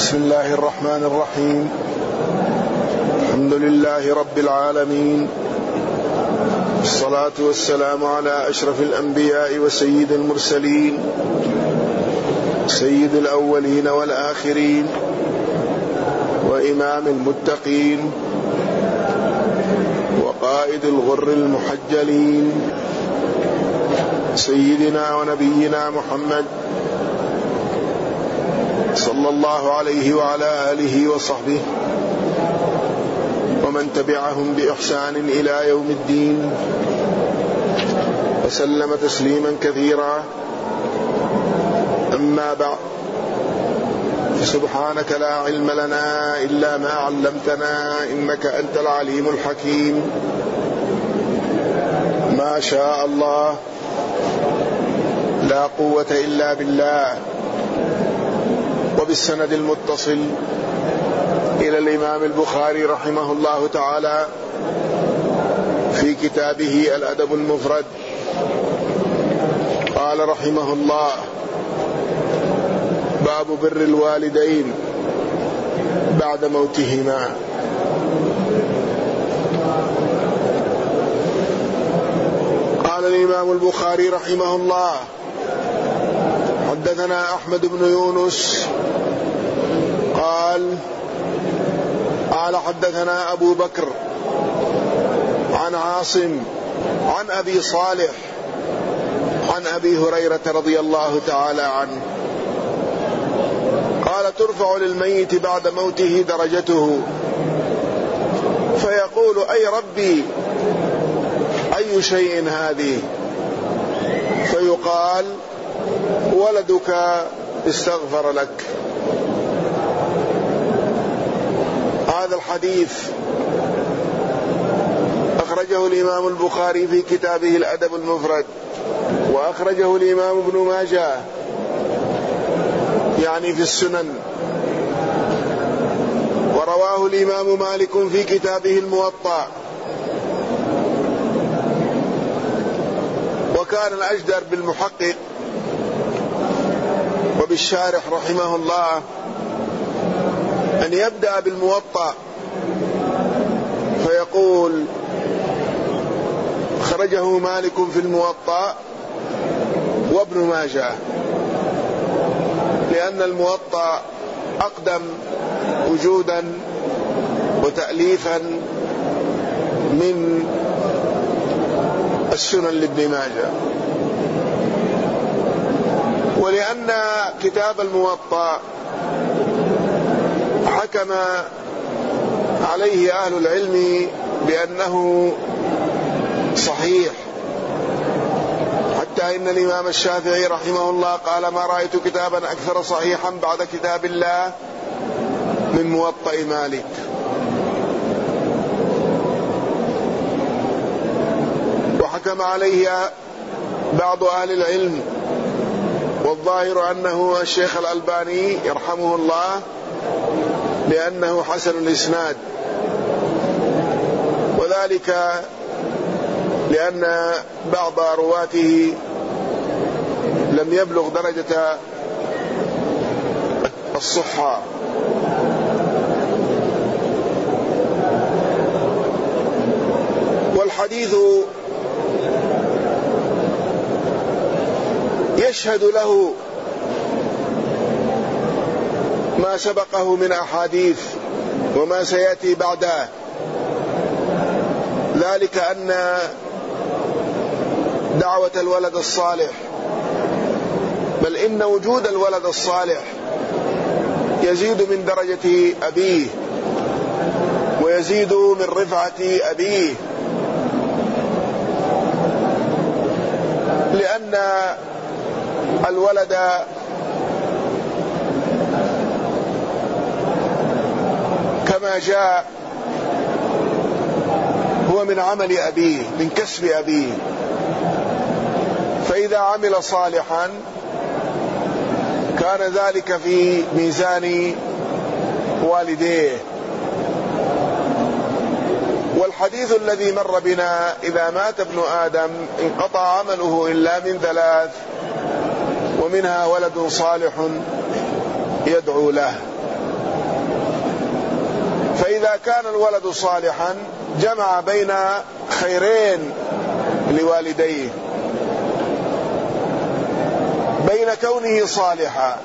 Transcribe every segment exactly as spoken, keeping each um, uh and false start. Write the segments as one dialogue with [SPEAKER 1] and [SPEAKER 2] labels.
[SPEAKER 1] بسم الله الرحمن الرحيم. الحمد لله رب العالمين، الصلاة والسلام على أشرف الأنبياء وسيد المرسلين، سيد الأولين والآخرين، وإمام المتقين، وقائد الغر المحجلين، سيدنا ونبينا محمد صلى الله عليه وعلى آله وصحبه ومن تبعهم بإحسان إلى يوم الدين، وسلم تسليما كثيرا. أما بعد، سبحانك لا علم لنا إلا ما علمتنا إنك أنت العليم الحكيم. ما شاء الله لا قوة إلا بالله. وبالسند المتصل إلى الإمام البخاري رحمه الله تعالى في كتابه الأدب المفرد، قال رحمه الله: باب بر الوالدين بعد موتهما. قال الإمام البخاري رحمه الله: حدثنا أحمد بن يونس قال قال حدثنا أبو بكر عن عاصم عن أبي صالح عن أبي هريرة رضي الله تعالى عنه قال: ترفع للميت بعد موته درجته فيقول: أي ربي أي شيء هذه؟ فيقال: ولدك استغفر لك. هذا الحديث أخرجه الإمام البخاري في كتابه الأدب المفرد، وأخرجه الإمام ابن ماجه يعني في السنن، ورواه الإمام مالك في كتابه الموطأ. وكان الأجدر بالمحقق وبالشارح رحمه الله أن يبدأ بالموطأ فيقول: خرجه مالك في الموطأ وابن ماجه، لأن الموطأ أقدم وجودا وتأليفا من السنن لابن ماجه. ولأن كتاب الموطأ حكم عليه أهل العلم بأنه صحيح، حتى إن الإمام الشافعي رحمه الله قال: ما رأيت كتابا أكثر صحيحا بعد كتاب الله من موطأ مالك. وحكم عليه بعض أهل العلم، والظاهر أنه الشيخ الألباني يرحمه الله، لأنه حسن الإسناد، وذلك لأن بعض رواته لم يبلغ درجة الصحة. والحديث يشهد له ما سبقه من أحاديث وما سيأتي بعده، ذلك أن دعوة الولد الصالح، بل إن وجود الولد الصالح يزيد من درجة أبيه ويزيد من رفعة أبيه، لأن الولد كما جاء هو من عمل أبيه، من كسب أبيه، فإذا عمل صالحا كان ذلك في ميزان والديه. والحديث الذي مر بنا: إذا مات ابن آدم انقطع عمله إلا من ثلاث، ومنها ولد صالح يدعو له. فإذا كان الولد صالحا جمع بين خيرين لوالديه، بين كونه صالحا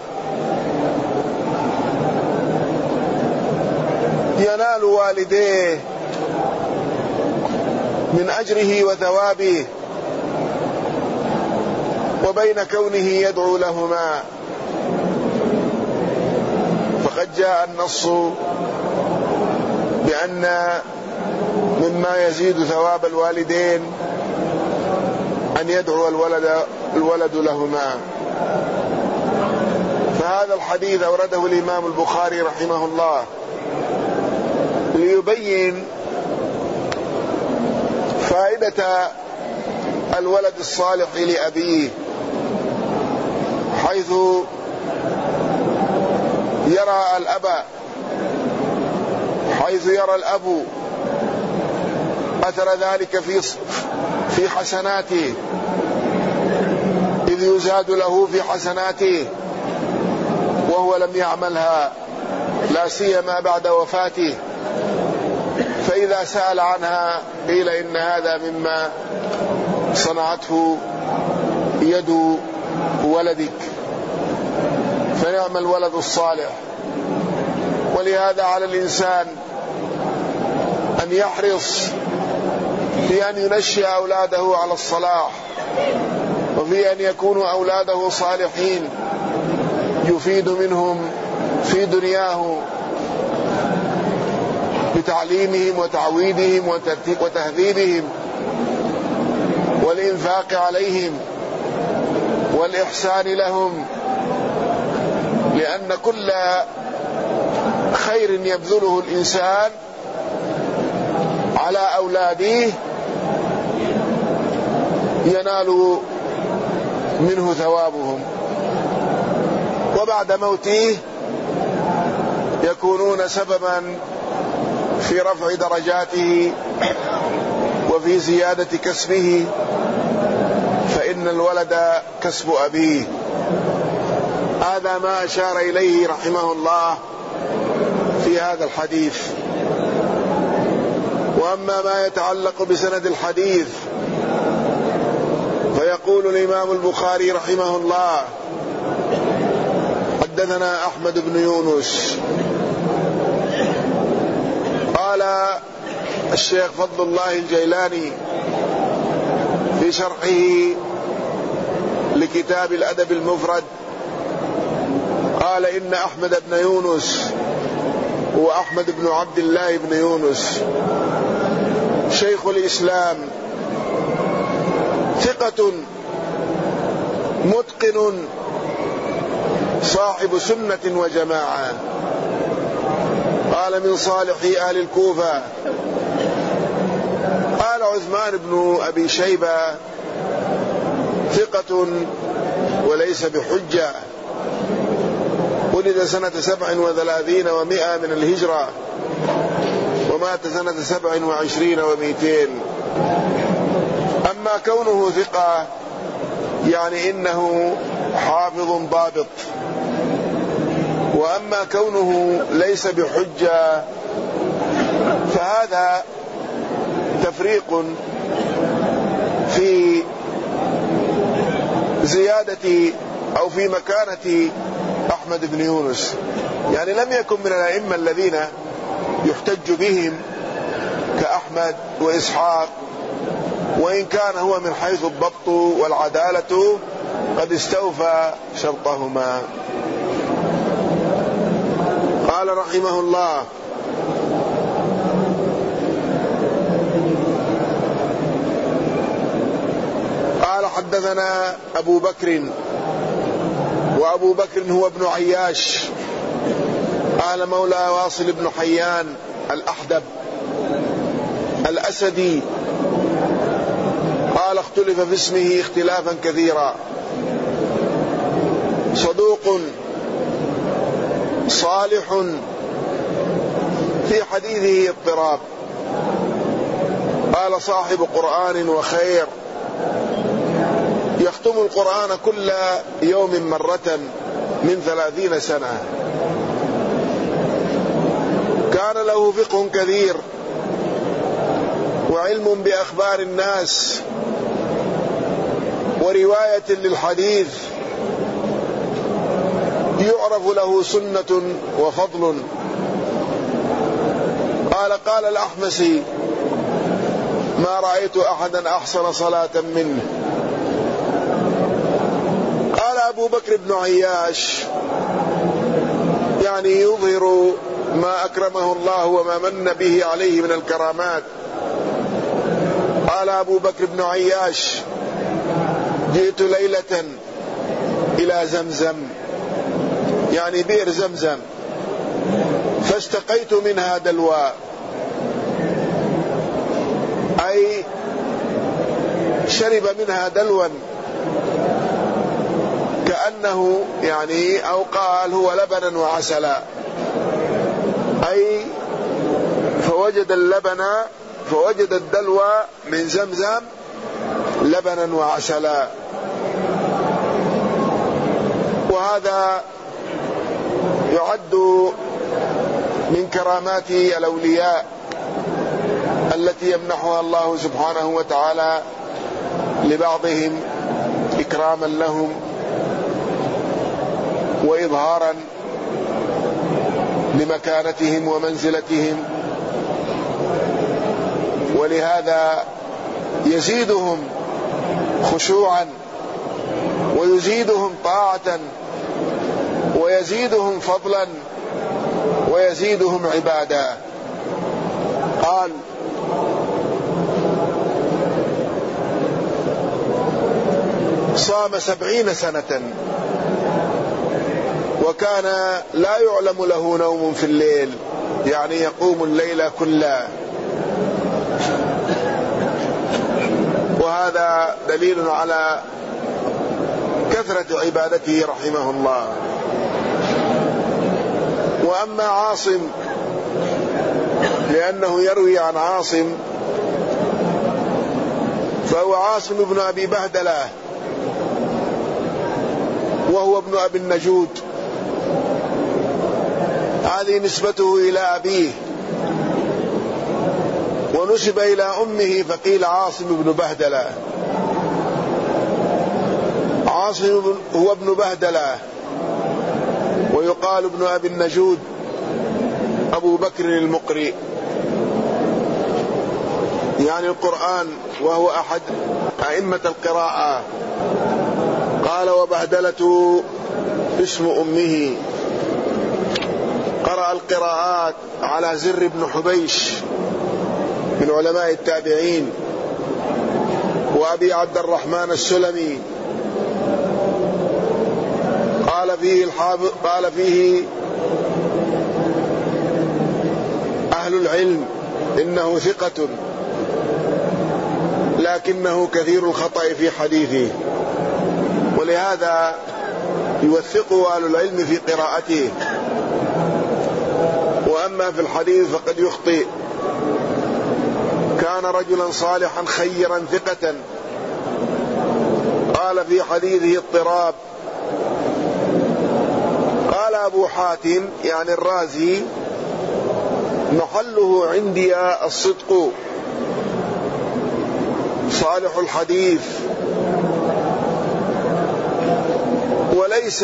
[SPEAKER 1] ينال والديه من أجره وثوابه، وبين كونه يدعو لهما. فقد جاء النص بأن مما يزيد ثواب الوالدين أن يدعو الولد, الولد لهما. فهذا الحديث أورده الإمام البخاري رحمه الله ليبين فائدة الولد الصالح لأبيه، حيث يرى الأب حيث يرى الأب أثر ذلك في في حسناته، إذ يزاد له في حسناته وهو لم يعملها، لا سيما بعد وفاته. فإذا سأل عنها قيل إن هذا مما صنعته يد ولدك، فنعم الولد الصالح. ولهذا على الإنسان أن يحرص في أن ينشئ أولاده على الصلاح، وفي أن يكونوا أولاده صالحين يفيد منهم في دنياه بتعليمهم وتعويدهم وتهذيبهم والإنفاق عليهم والإحسان لهم، لأن كل خير يبذله الإنسان على أولاده ينال منه ثوابهم، وبعد موته يكونون سببا في رفع درجاته وفي زيادة كسبه، فإن الولد كسب أبيه. هذا ما أشار إليه رحمه الله في هذا الحديث. وأما ما يتعلق بسند الحديث فيقول الإمام البخاري رحمه الله: حدثنا أحمد بن يونس قال الشيخ فضل الله الجيلاني في شرحه لكتاب الأدب المفرد، قال إن أحمد بن يونس هو أحمد بن عبد الله بن يونس شيخ الإسلام، ثقة متقن صاحب سنة وجماعة. قال من صالح أهل الكوفة. قال عثمان بن أبي شيبة ثقة وليس بحجة، ولد سنة سبع وثلاثين ومائة من الهجرة، ومات سنة سبع وعشرين ومئتين. أما كونه ثقة يعني إنه حافظ ضابط، وأما كونه ليس بحجة فهذا تفريق في زيادة أو في مكانة أحمد بن يونس، يعني لم يكن من الأئمة الذين يحتج بهم كأحمد وإسحاق، وإن كان هو من حيث الضبط والعدالة قد استوفى شرطهما. قال رحمه الله: قال حدثنا أبو بكر، وأبو بكر هو ابن عياش، قال مولى واصل بن حيان الأحدب الأسدي، قال اختلف في اسمه اختلافا كثيرا، صدوق صالح في حديثه اضطراب، قال صاحب قرآن وخير، يختم القرآن كل يوم مرة من ثلاثين سنة، كان له فقه كثير وعلم بأخبار الناس ورواية للحديث، يعرف له سنة وفضل. قال قال الأحمسي: ما رأيت أحدا أحسن صلاة منه. قال أبو بكر بن عياش، يعني يظهر ما أكرمه الله وما من به عليه من الكرامات. قال أبو بكر بن عياش: جئت ليلة إلى زمزم، يعني بئر زمزم، فاستقيت منها دلوا، أي شرب منها دلوا كأنه يعني أو قال هو لبنا وعسلا، أي فوجد اللبن فوجد الدلو من زمزم لبنا وعسلا. وهذا يعد من كرامات الأولياء التي يمنحها الله سبحانه وتعالى لبعضهم إكراما لهم وإظهارا لمكانتهم ومنزلتهم، ولهذا يزيدهم خشوعا ويزيدهم طاعة ويزيدهم فضلا ويزيدهم عبادا. قال: صام سبعين سنة وكان لا يعلم له نوم في الليل، يعني يقوم الليل كله. وهذا دليل على كثرة عبادته رحمه الله. وأما عاصم، لأنه يروي عن عاصم، فهو عاصم بن أبي بهدلة، وهو ابن أبي النجود. هذه نسبته إلى أبيه، ونسب إلى أمه فقيل عاصم بن بهدلة. عاصم هو ابن بهدلة، ويقال ابن أبي النجود أبو بكر المقري، يعني القرآن، وهو أحد أئمة القراءة. قال: وبهدلة اسم أمه. قرأ القراءات على زر بن حبيش من علماء التابعين، وأبي عبد الرحمن السلمي. قال فيه الحافظ قال فيه أهل العلم إنه ثقة، لكنه كثير الخطأ في حديثه، ولهذا يوثقه أهل العلم في قراءته. وأما في الحديث فقد يخطئ. كان رجلا صالحا خيرا ثقة. قال في حديثه اضطراب. قال أبو حاتم يعني الرازي: محله عندي الصدق، صالح الحديث، وليس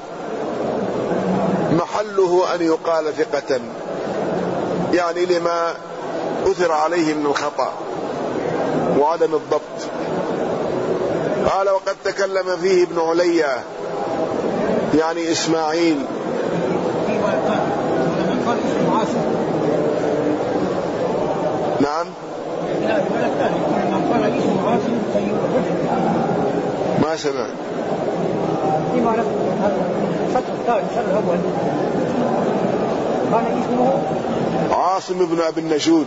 [SPEAKER 1] محله أن يقال ثقة، يعني لما أثر عليه من الخطأ وعدم الضبط. قال: وقد تكلم فيه ابن عليا يعني إسماعيل. نعم. ما سمع. عاصم بن أبي النجود.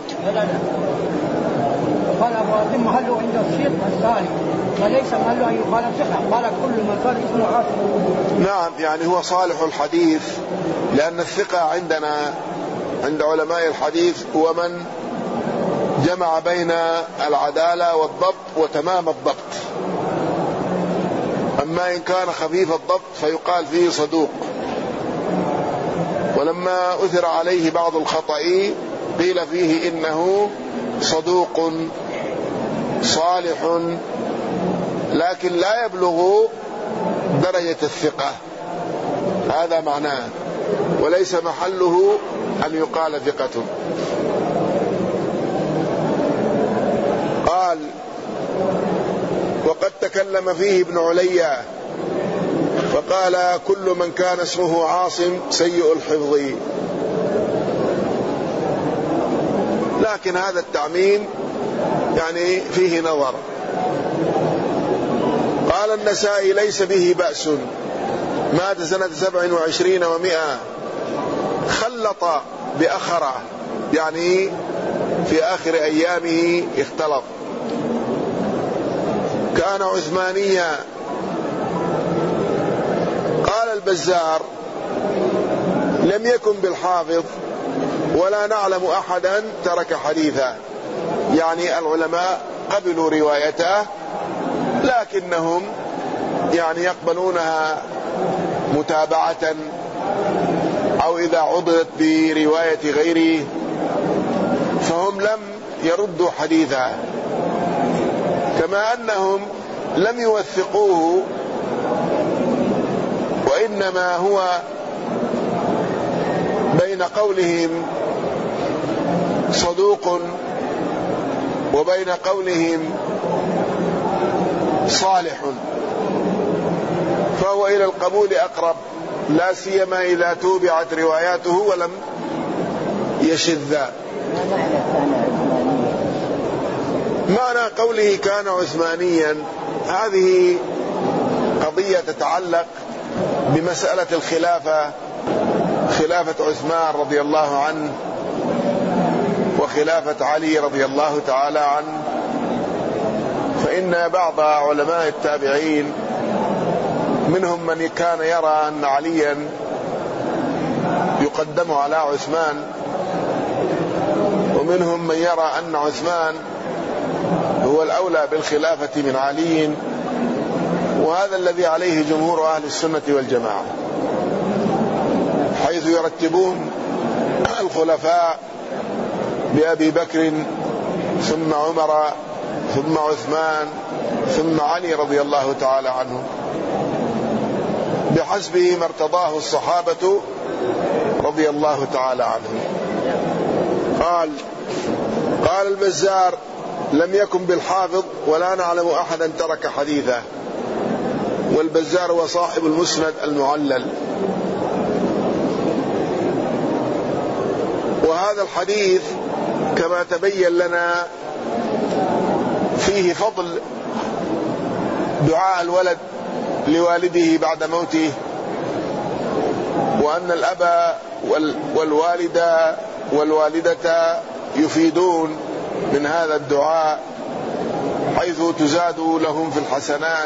[SPEAKER 2] قال أبو عاصم محله عند الشيخ الثاني، وليس محله أن يقال ثقة. قال: كل من قال اسمه عاصم.
[SPEAKER 1] نعم، يعني هو صالح الحديث، لأن الثقة عندنا عند علماء الحديث هو من جمع بين العدالة والضبط وتمام الضبط. أما إن كان خفيف الضبط فيقال فيه صدوق. ولما أثر عليه بعض الخطأ قيل فيه إنه صدوق صالح لكن لا يبلغ درجة الثقة، هذا معناه، وليس محله أن يقال ثقة. قال: وقد تكلم فيه ابن عليا فقال: كل من كان اسمه عاصم سيء الحفظ. لكن هذا التعميم يعني فيه نظر. قال النسائي: ليس به بأس، مات سنة سبع وعشرين ومئة، خلط بأخرة، يعني في آخر أيامه اختلط. كان عثمانيا. قال البزار: لم يكن بالحافظ ولا نعلم أحدا ترك حديثا، يعني العلماء قبلوا روايته لكنهم يعني يقبلونها متابعة أو إذا عضلت برواية غيره، فهم لم يردوا حديثا، كما أنهم لم يوثقوه، وإنما هو بين قولهم صدوق وبين قولهم صالح، فهو إلى القبول أقرب، لا سيما إذا توبعت رواياته ولم يشذ. معنى قوله كان عثمانيا هذه قضية تتعلق بمسألة الخلافة، خلافة عثمان رضي الله عنه وخلافة علي رضي الله تعالى عنه. فإن بعض علماء التابعين منهم من كان يرى أن عليا يقدم على عثمان، ومنهم من يرى أن عثمان هو الأولى بالخلافة من علي، وهذا الذي عليه جمهور أهل السنة والجماعة، حيث يرتبون الخلفاء بأبي بكر ثم عمر ثم عثمان ثم علي رضي الله تعالى عنه بحسب ما ارتضاه الصحابة رضي الله تعالى عنهم. قال قال البزار: لم يكن بالحافظ ولا نعلم أحدا ترك حديثه. والبزار هو صاحب المسند المعلل. وهذا الحديث كما تبين لنا فيه فضل دعاء الولد لوالده بعد موته، وأن الأب والوالد والوالدة يفيدون من هذا الدعاء، حيث تزاد لهم في الحسنات.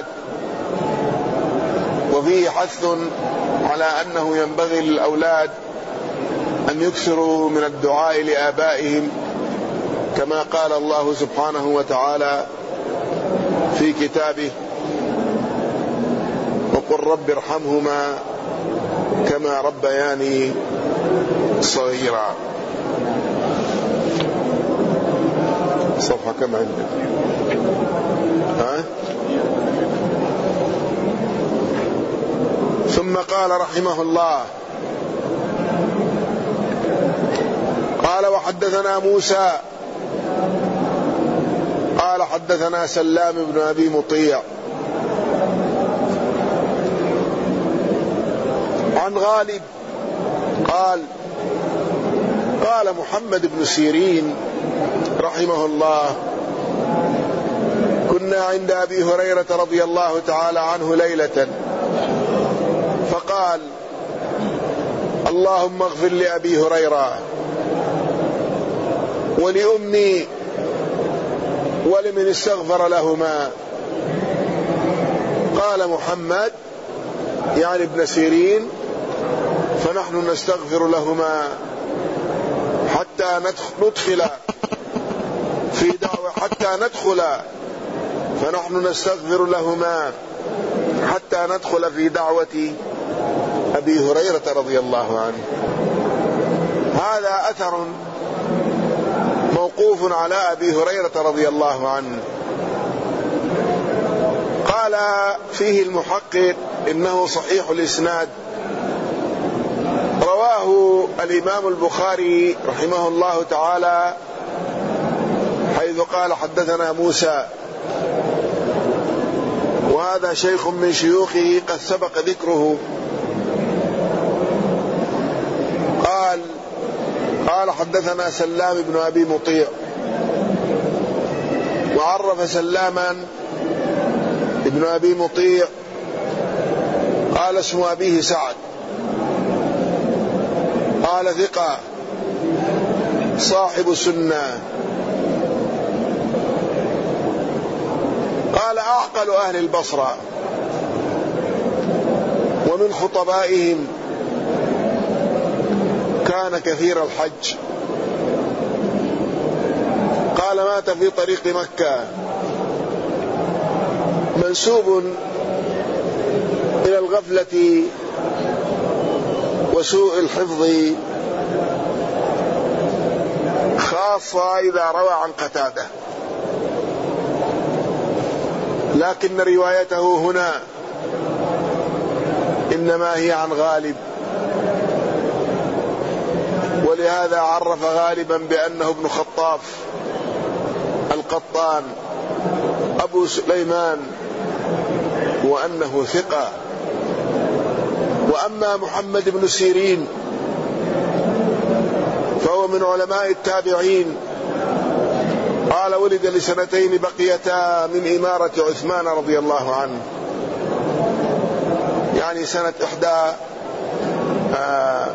[SPEAKER 1] وفيه حث على أنه ينبغي للأولاد أن يكثروا من الدعاء لآبائهم، كما قال الله سبحانه وتعالى في كتابه: وقل رب ارحمهما كما ربياني صغيرا. صفحة كم عندك؟ ها؟ ثم قال رحمه الله: قال وحدثنا موسى قال حدثنا سلام بن أبي مطيع عن غالب قال قال محمد بن سيرين رحمه الله: كنا عند أبي هريرة رضي الله تعالى عنه ليلة، فقال: اللهم اغفر لأبي هريرة ولأمي ولمن استغفر لهما. قال محمد يعني ابن سيرين: فنحن نستغفر لهما حتى ندخل في دعوة حتى ندخل فنحن نستغفر لهما حتى ندخل في دعوة أبي هريرة رضي الله عنه. هذا أثر موقوف على أبي هريرة رضي الله عنه. قال فيه المحقق إنه صحيح الإسناد، رواه الإمام البخاري رحمه الله تعالى حيث قال حدثنا موسى، وهذا شيخ من شيوخه قد سبق ذكره. قال قال حدثنا سلام بن أبي مطيع، وعرف سلاما ابن أبي مطيع قال اسم أبيه سعد، قال ثقة صاحب سنة. قال أعقل أهل البصرة ومن خطبائهم، كان كثير الحج. قال مات في طريق مكة، منسوب إلى الغفلة وسوء الحفظ، خاصة إذا روى عن قتادة، لكن روايته هنا إنما هي عن غالب، ولهذا عرف غالبا بأنه ابن خطاف القطان أبو سليمان، وأنه ثقة. وأما محمد بن سيرين فهو من علماء التابعين، قال ولد لسنتين بقيتا من إمارة عثمان رضي الله عنه، يعني سنة إحدى آه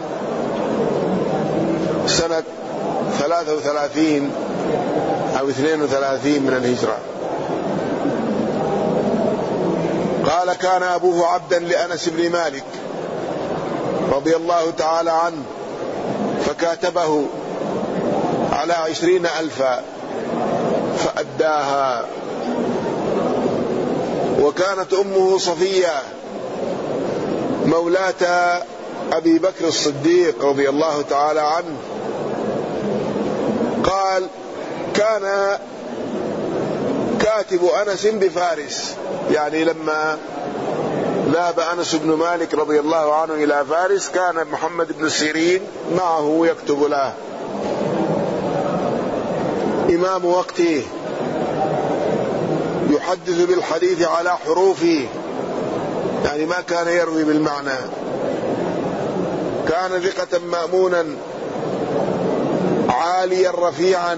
[SPEAKER 1] سنة ثلاثة وثلاثين أو اثنين وثلاثين من الهجرة. قال كان أبوه عبدا لأنس بن مالك رضي الله تعالى عنه، فكاتبه على عشرين ألفا فأداها. وكانت أمه صفية مولاة أبي بكر الصديق رضي الله تعالى عنه. قال كان كاتب أنس بفارس، يعني لما ذهب أنس بن مالك رضي الله عنه إلى فارس كان محمد بن سيرين معه يكتب له. إمام وقته، يحدث بالحديث على حروفه، يعني ما كان يروي بالمعنى. كان ثقة مأمونا عاليا رفيعا،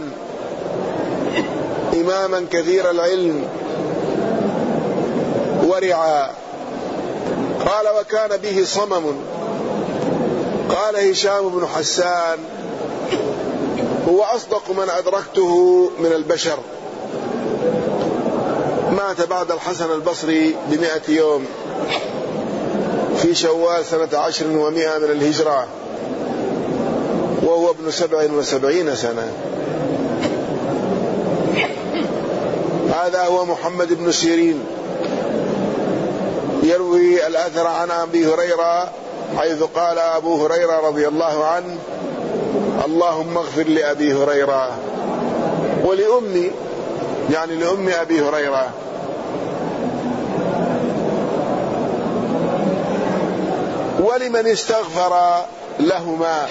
[SPEAKER 1] إماما كثير العلم ورعا. قال وكان به صمم. قال هشام بن حسان هو أصدق من أدركته من البشر، مات بعد الحسن البصري بمئة يوم في شوال سنة عشر ومئة من الهجرة، وهو ابن سبع وسبعين سنة. هذا هو محمد بن سيرين، يروي الأثر عن أبي هريرة حيث قال أبو هريرة رضي الله عنه اللهم اغفر لأبي هريرة ولأمي، يعني لأم أبي هريرة. ولمن استغفر لهما،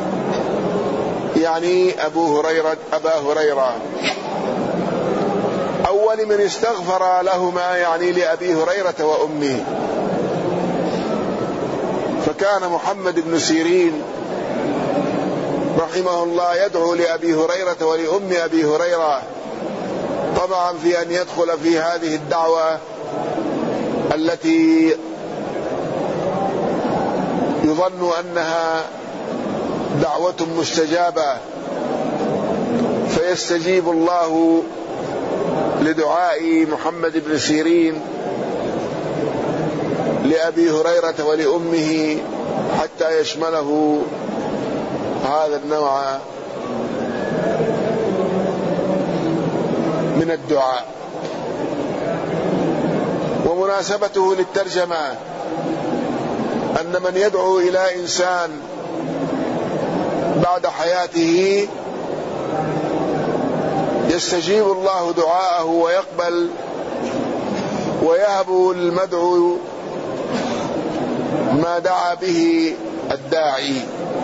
[SPEAKER 1] يعني أبو هريرة أبا هريرة، أو ولمن استغفر لهما يعني لأبي هريرة وأمه. فكان محمد بن سيرين رحمه الله يدعو لأبي هريرة ولأم أبي هريرة، طبعا في أن يدخل في هذه الدعوة التي يظن أنها دعوة مستجابة، فيستجيب الله لدعاء محمد بن سيرين لأبي هريرة ولأمه حتى يشمله هذا النوع من الدعاء. ومناسبته للترجمة أن أن من يدعو إلى إنسان بعد حياته يستجيب الله دعاءه ويقبل ويهب المدعو ما دعا به الداعي،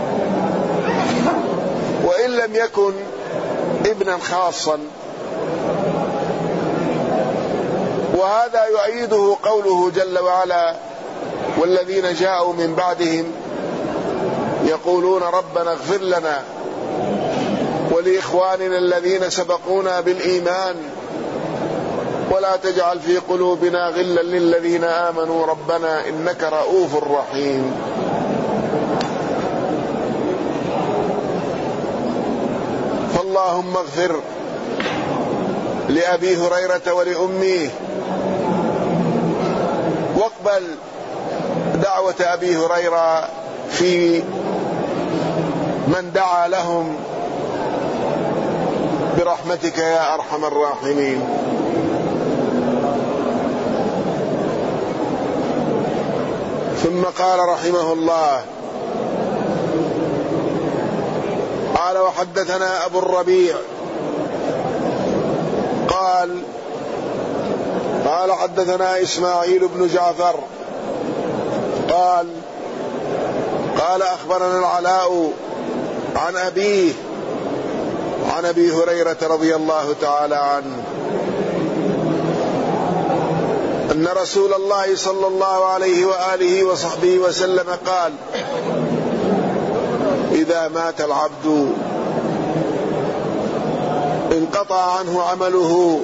[SPEAKER 1] وإن لم يكن ابنا خاصا. وهذا يؤيده قوله جل وعلا: والذين جاءوا من بعدهم يقولون ربنا اغفر لنا ولإخواننا الذين سبقونا بالإيمان ولا تجعل في قلوبنا غلا للذين آمنوا ربنا إنك رؤوف رحيم. فاللهم اغفر لأبي هريرة ولأمه، واقبل دعوة أبي هريرة في من دعا لهم برحمتك يا أرحم الراحمين. ثم قال رحمه الله: قال وحدثنا أبو الربيع قال قال حدثنا إسماعيل بن جعفر قال قال أخبرنا العلاء عن أبيه عن أبي هريرة رضي الله تعالى عنه أن رسول الله صلى الله عليه وآله وصحبه وسلم قال: إذا مات العبد انقطع عنه عمله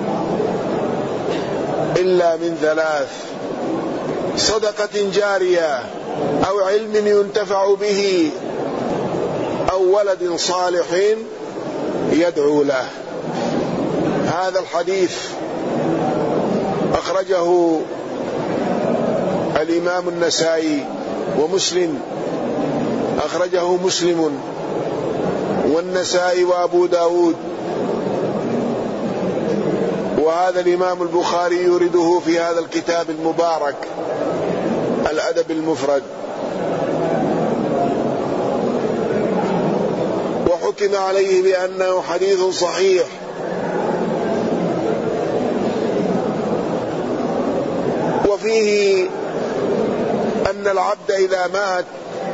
[SPEAKER 1] إلا من ثلاث: صدقة جارية أو علم ينتفع به أو ولد صالح يدعو له. هذا الحديث أخرجه الإمام النسائي ومسلم، أخرجه مسلم والنسائي وأبو داود، وهذا الإمام البخاري يورده في هذا الكتاب المبارك الأدب المفرد. وحكم عليه بأنه حديث صحيح، وفيه أن العبد إذا مات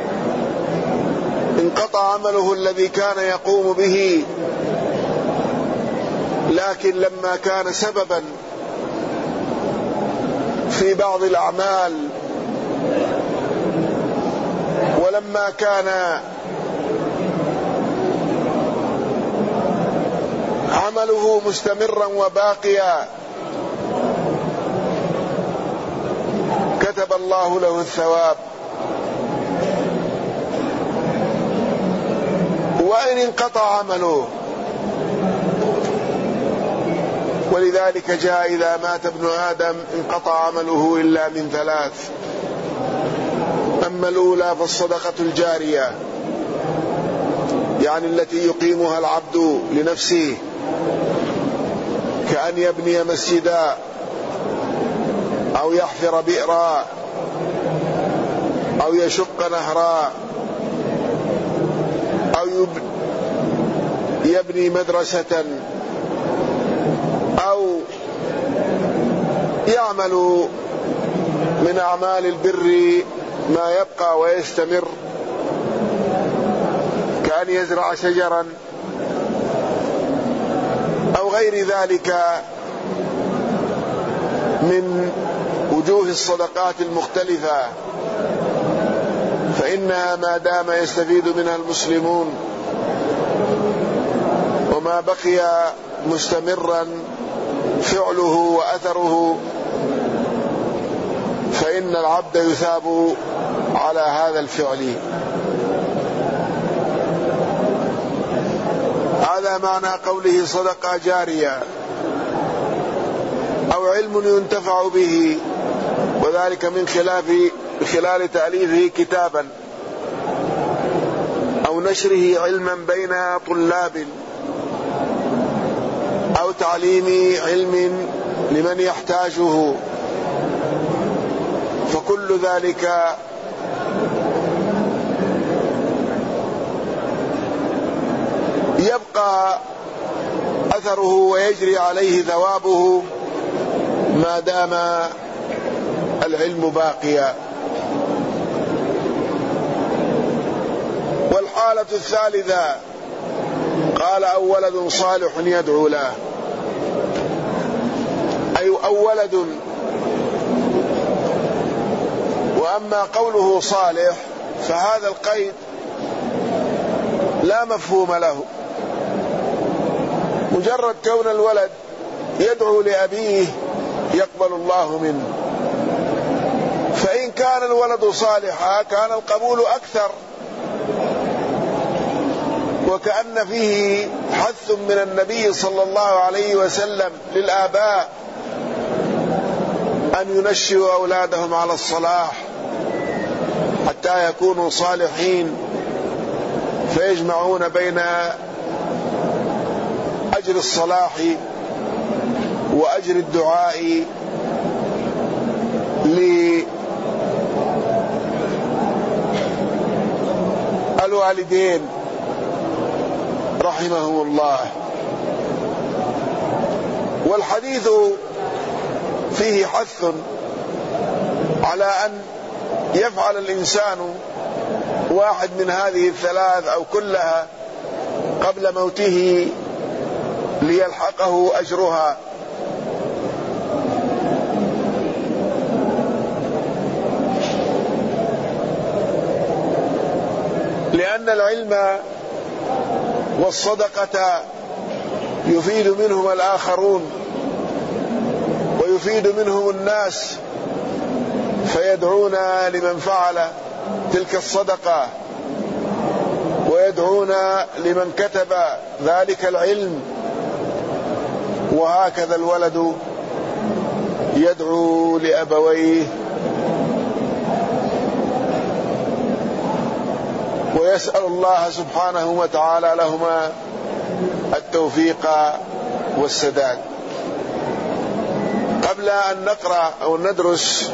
[SPEAKER 1] انقطع عمله الذي كان يقوم به، لكن لما كان سببا في بعض الأعمال ولما كان عمله مستمرا وباقيا كتب الله له الثواب، وإن انقطع عمله. ولذلك جاء: إذا مات ابن آدم انقطع عمله إلا من ثلاث. أما الأولى فالصدقة الجارية، يعني التي يقيمها العبد لنفسه، كأن يبني مسجدا أو يحفر بئرا أو يشق نهرا أو يبني مدرسة أو يعمل من أعمال البر ما يبقى ويستمر، كأن يزرع شجرا أو غير ذلك من وجوه الصدقات المختلفة، فإنها ما دام يستفيد منها المسلمون وما بقي مستمرا فعله وأثره، فإن العبد يثاب على هذا الفعل. هذا معنى قوله صدقة جارية أو علم ينتفع به، وذلك من خلاف خلال تأليفه كتابا أو نشره علما بين طلاب أو تعليم علم لمن يحتاجه، فكل ذلك أثره ويجري عليه ثوابه ما دام العلم باقيا. والحالة الثالثة قال أو ولد صالح يدعو له، أي أو ولد. وأما قوله صالح فهذا القيد لا مفهوم له، مجرد كون الولد يدعو لأبيه يقبل الله منه، فإن كان الولد صالحا كان القبول أكثر، وكأن فيه حث من النبي صلى الله عليه وسلم للآباء أن ينشئوا أولادهم على الصلاح حتى يكونوا صالحين، فيجمعون بين أجر الصلاح وأجر الدعاء للوالدين رحمهم الله. والحديث فيه حث على أن يفعل الإنسان واحد من هذه الثلاث أو كلها قبل موته ليلحقه أجرها. لأن العلم والصدقة يفيد منهم الآخرون ويفيد منهم الناس، فيدعون لمن فعل تلك الصدقة ويدعون لمن كتب ذلك العلم، وهكذا الولد يدعو لأبويه ويسأل الله سبحانه وتعالى لهما التوفيق والسداد. قبل أن نقرأ أو ندرس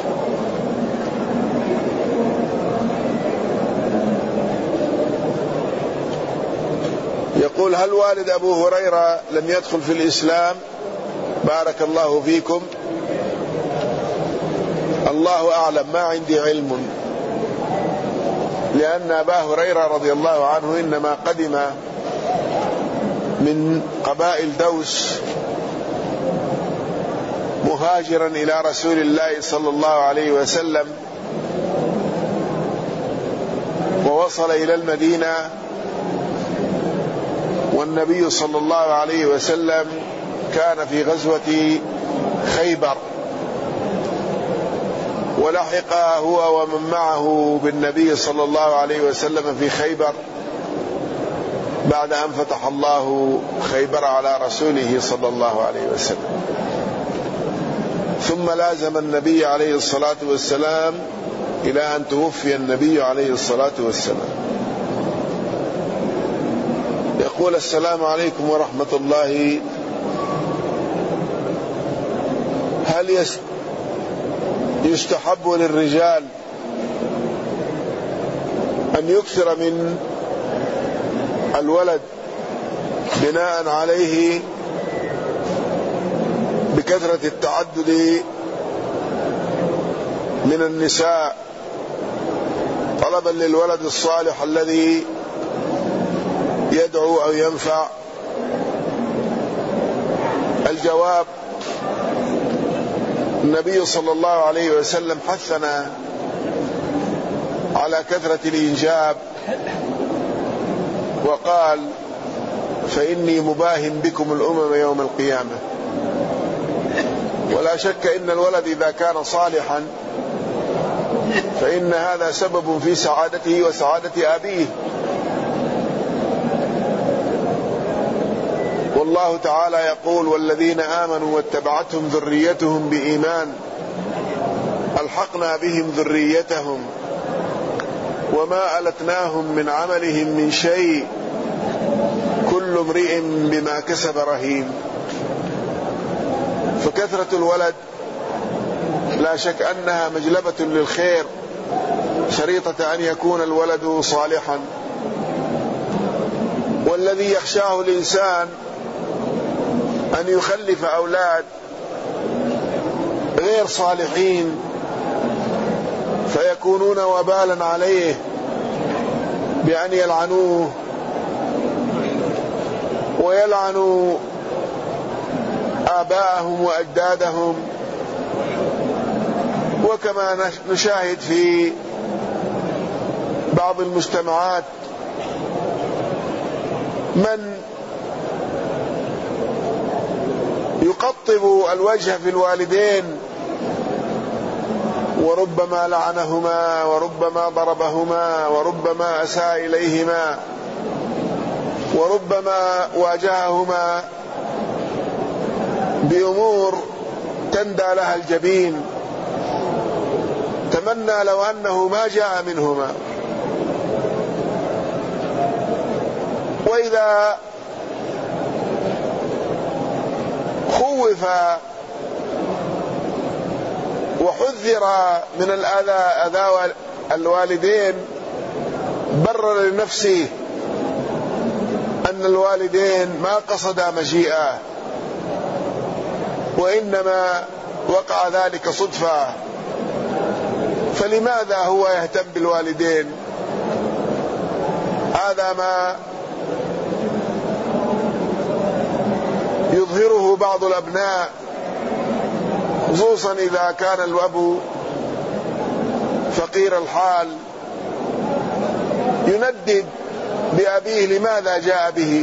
[SPEAKER 1] يقول هل والد أبو هريرة لم يدخل في الإسلام؟ بارك الله فيكم، الله أعلم، ما عندي علم، لأن أبا هريرة رضي الله عنه إنما قدم من قبائل دوس مهاجرا إلى رسول الله صلى الله عليه وسلم، ووصل إلى المدينة والنبي صلى الله عليه وسلم كان في غزوة خيبر، ولحق هو ومن معه بالنبي صلى الله عليه وسلم في خيبر بعد أن فتح الله خيبر على رسوله صلى الله عليه وسلم. ثم لازم النبي عليه الصلاة والسلام إلى أن توفي النبي عليه الصلاة والسلام. يقول السلام عليكم ورحمة الله، هل يستحب للرجال أن يكثر من الولد بناء عليه بكثرة التعدد من النساء طلبا للولد الصالح الذي يدعو أو ينفع؟ الجواب: النبي صلى الله عليه وسلم حثنا على كثرة الإنجاب وقال: فإني مباهن بكم الأمم يوم القيامة. ولا شك إن الولد إذا كان صالحا فإن هذا سبب في سعادته وسعادة أبيه. والله تعالى يقول: والذين آمنوا واتبعتهم ذريتهم بإيمان ألحقنا بهم ذريتهم وما ألتناهم من عملهم من شيء كل امرئ بما كسب رهين. فكثرة الولد لا شك أنها مجلبة للخير، شريطة أن يكون الولد صالحا. والذي يخشاه الإنسان أن يخلف أولاد غير صالحين فيكونون وبالا عليه بأن يلعنوه ويلعنوا آباءهم وأجدادهم. وكما نشاهد في بعض المجتمعات من يقطب الوجه في الوالدين وربما لعنهما وربما ضربهما وربما أساء إليهما وربما واجههما بأمور تندى لها الجبين، تمنى لو أنه ما جاء منهما. وإذا خوف وحذر من الأذى أذى الوالدين برر لنفسه أن الوالدين ما قصدا مجيئه وإنما وقع ذلك صدفة، فلماذا هو يهتم بالوالدين؟ هذا ما يظهره بعض الأبناء، خصوصا إذا كان الأب فقير الحال، يندد بأبيه لماذا جاء به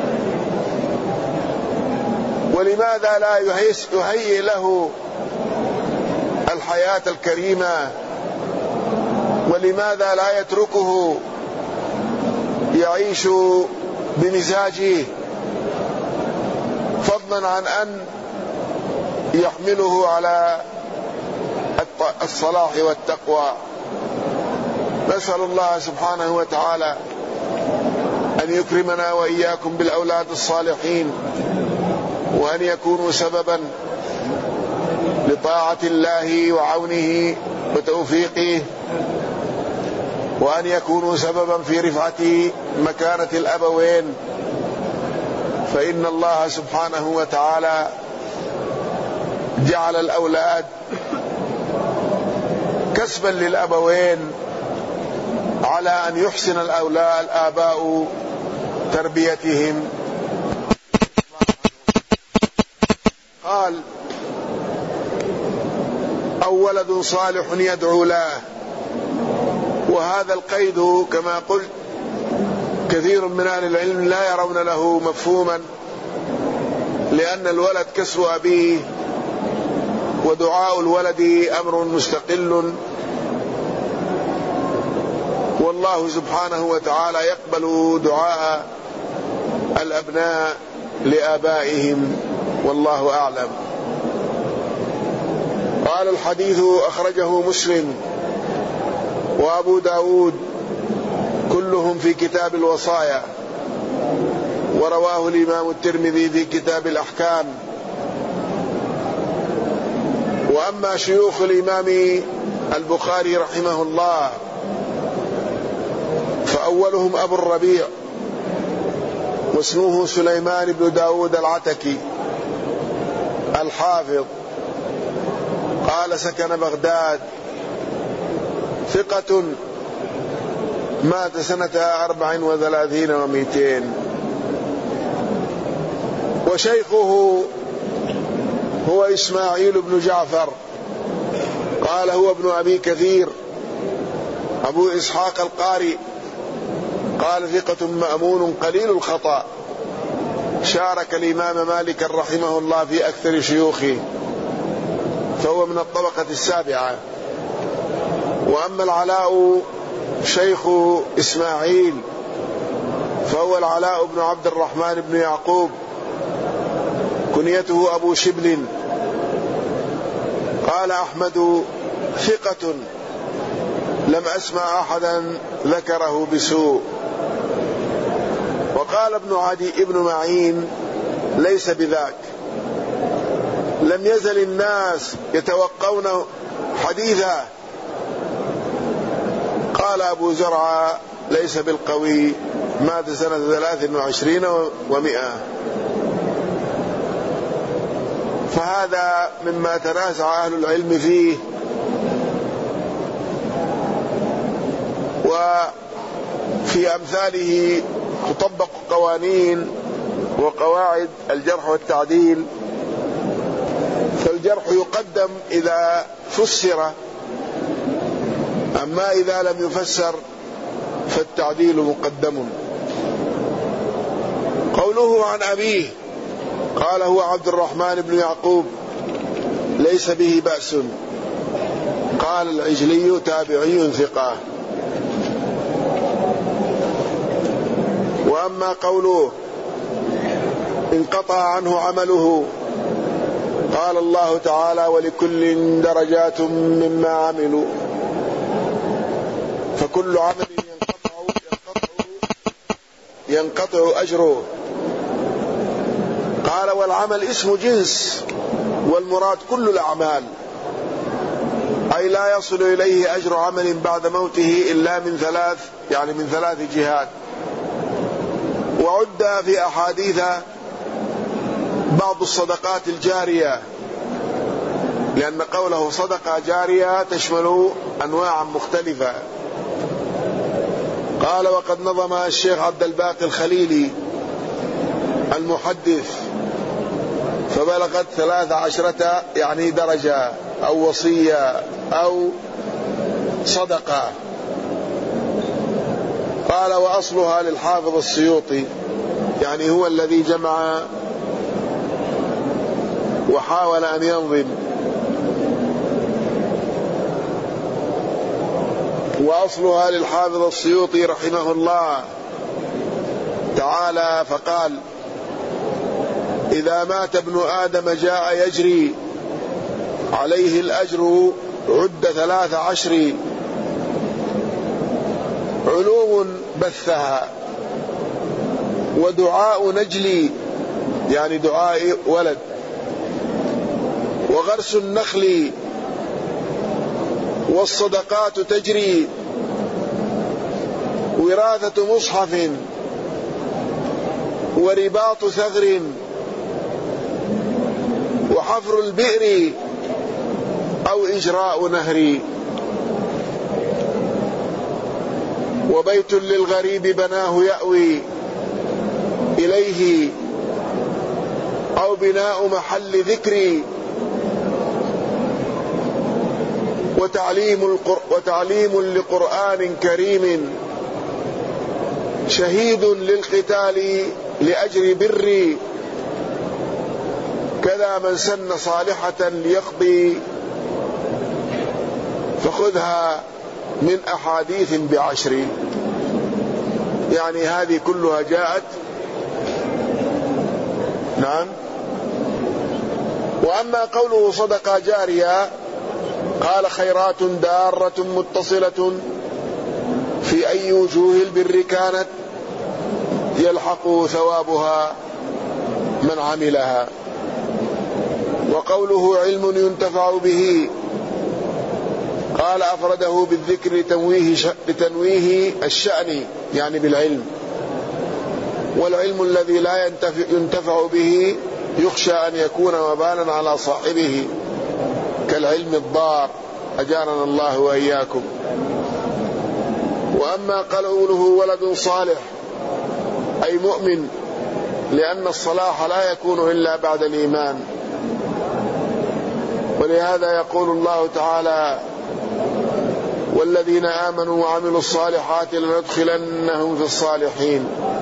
[SPEAKER 1] ولماذا لا يهيئ له الحياة الكريمة، ولماذا لا يتركه يعيش بمزاجه، فضلا عن أن يحمله على الصلاح والتقوى. نسأل الله سبحانه وتعالى أن يكرمنا وإياكم بالأولاد الصالحين، وأن يكونوا سببا لطاعة الله وعونه وتوفيقه، وأن يكونوا سببا في رفعة مكانة الأبوين، فإن الله سبحانه وتعالى جعل الأولاد كسبا للأبوين على أن يحسن الأولاد الآباء تربيتهم. قال: أو ولد صالح يدعو له. وهذا القيد كما قلت كثير من أهل العلم لا يرون له مفهوما، لأن الولد كسب أبيه، ودعاء الولد أمر مستقل، والله سبحانه وتعالى يقبل دعاء الأبناء لآبائهم، والله أعلم. قال: الحديث أخرجه مسلم وأبو داود كلهم في كتاب الوصايا، ورواه الإمام الترمذي في كتاب الأحكام. وأما شيوخ الإمام البخاري رحمه الله فأولهم أبو الربيع، واسمه سليمان بن داود العتكي الحافظ، قال: سكن بغداد، ثقة، مات سنة أربع وثلاثين ومئتين. وشيخه هو إسماعيل بن جعفر، قال: هو ابن أبي كثير أبو إسحاق القاري، قال: ثقة مأمون قليل الخطأ، شارك الإمام مالك رحمه الله في أكثر شيوخه، فهو من الطبقة السابعة. وأما العلاء شيخ إسماعيل فهو العلاء بن عبد الرحمن بن يعقوب، كنيته أبو شبل. قال أحمد: ثقة، لم أسمع أحدا ذكره بسوء. وقال ابن عدي ابن معين: ليس بذاك، لم يزل الناس يتوقون حديثا. قال أبو زرعة: ليس بالقوي، مات سنة ثلاث وعشرين ومئة. فهذا مما تنازع أهل العلم فيه. وفي أمثاله تطبق قوانين وقواعد الجرح والتعديل، فالجرح يقدم إذا فسر، أما إذا لم يفسر فالتعديل مقدم. قوله عن أبيه قال هو عبد الرحمن بن يعقوب ليس به بأس. قال العجلي تابعي ثقة. وأما قوله انقطع عنه عمله، قال الله تعالى ولكل درجات مما عملوا، فكل عمل ينقطع ينقطع, ينقطع أجره. قال والعمل اسم جنس، والمراد كل الأعمال، أي لا يصل إليه أجر عمل بعد موته إلا من ثلاث، يعني من ثلاث جهات. وعد في أحاديث بعض الصدقات الجارية، لأن قوله صدقة جارية تشمل أنواعا مختلفة. قال وقد نظم الشيخ عبد الباقي الخليلي المحدث فبلغت ثلاث عشرة يعني درجة أو وصية أو صدقة. قال وأصلها للحافظ السيوطي، يعني هو الذي جمع وحاول أن ينظم. وأصلها للحافظ السيوطي رحمه الله تعالى فقال إذا مات ابن آدم جاء يجري عليه الأجر عد ثلاث عشر علوم بثها، ودعاء نجلي يعني دعاء ولد، وغرس النخل، والصدقات تجري، وراثة مصحف، ورباط ثغر، وحفر البئر أو إجراء نهر، وبيت للغريب بناه يأوي إليه، أو بناء محل ذكر، وتعليم, القر... وتعليم لقرآن كريم، شهيد للقتال لأجر بر، كذا من سن صالحة ليقضي، فخذها من أحاديث بعشر. يعني هذه كلها جاءت. نعم. وأما قوله صدقة جارية قال خيرات دارة متصلة في أي وجوه البر كانت يلحق ثوابها من عملها. وقوله علم ينتفع به قال أفرده بالذكر لتنويه, لتنويه الشأن يعني بالعلم، والعلم الذي لا ينتفع, ينتفع به يخشى أن يكون وبالا على صاحبه كالعلم الضار، أجارنا الله وإياكم. وأما قوله ولد صالح أي مؤمن، لأن الصلاح لا يكون إلا بعد الإيمان، ولهذا يقول الله تعالى والذين آمنوا وعملوا الصالحات لندخلنهم في الصالحين.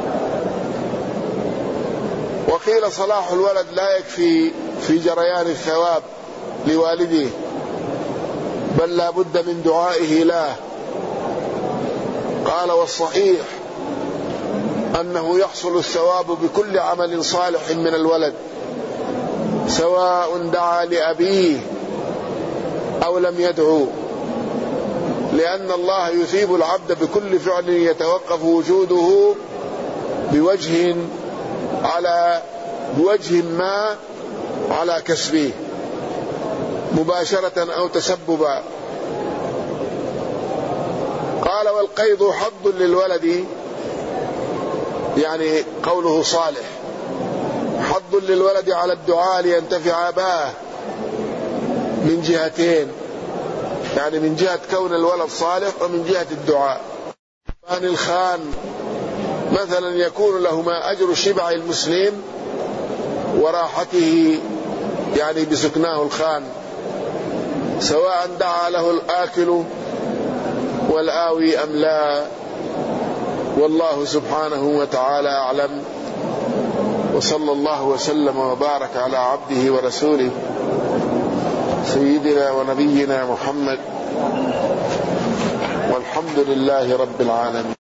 [SPEAKER 1] وقيل صلاح الولد لا يكفي في جريان الثواب لوالده، بل لا بد من دعائه له. قال والصحيح أنه يحصل الثواب بكل عمل صالح من الولد، سواء دعا لأبيه أو لم يدعو، لأن الله يثيب العبد بكل فعل يتوقف وجوده بوجه على بوجه ما على كسبه مباشرة أو تسببا. قال والقيض حظ للولد، يعني قوله صالح حظ حض للولد على الدعاء لينتفع أباه من جهتين، يعني من جهة كون الولد صالح ومن جهة الدعاء. فان الخان مثلا يكون له ما أجر شبع المسلم وراحته يعني بسكناه الخان، سواء دعا له الآكل والآوي أم لا، والله سبحانه وتعالى أعلم. وصلى الله وسلم وبارك على عبده ورسوله سيدنا ونبينا محمد، والحمد لله رب العالمين.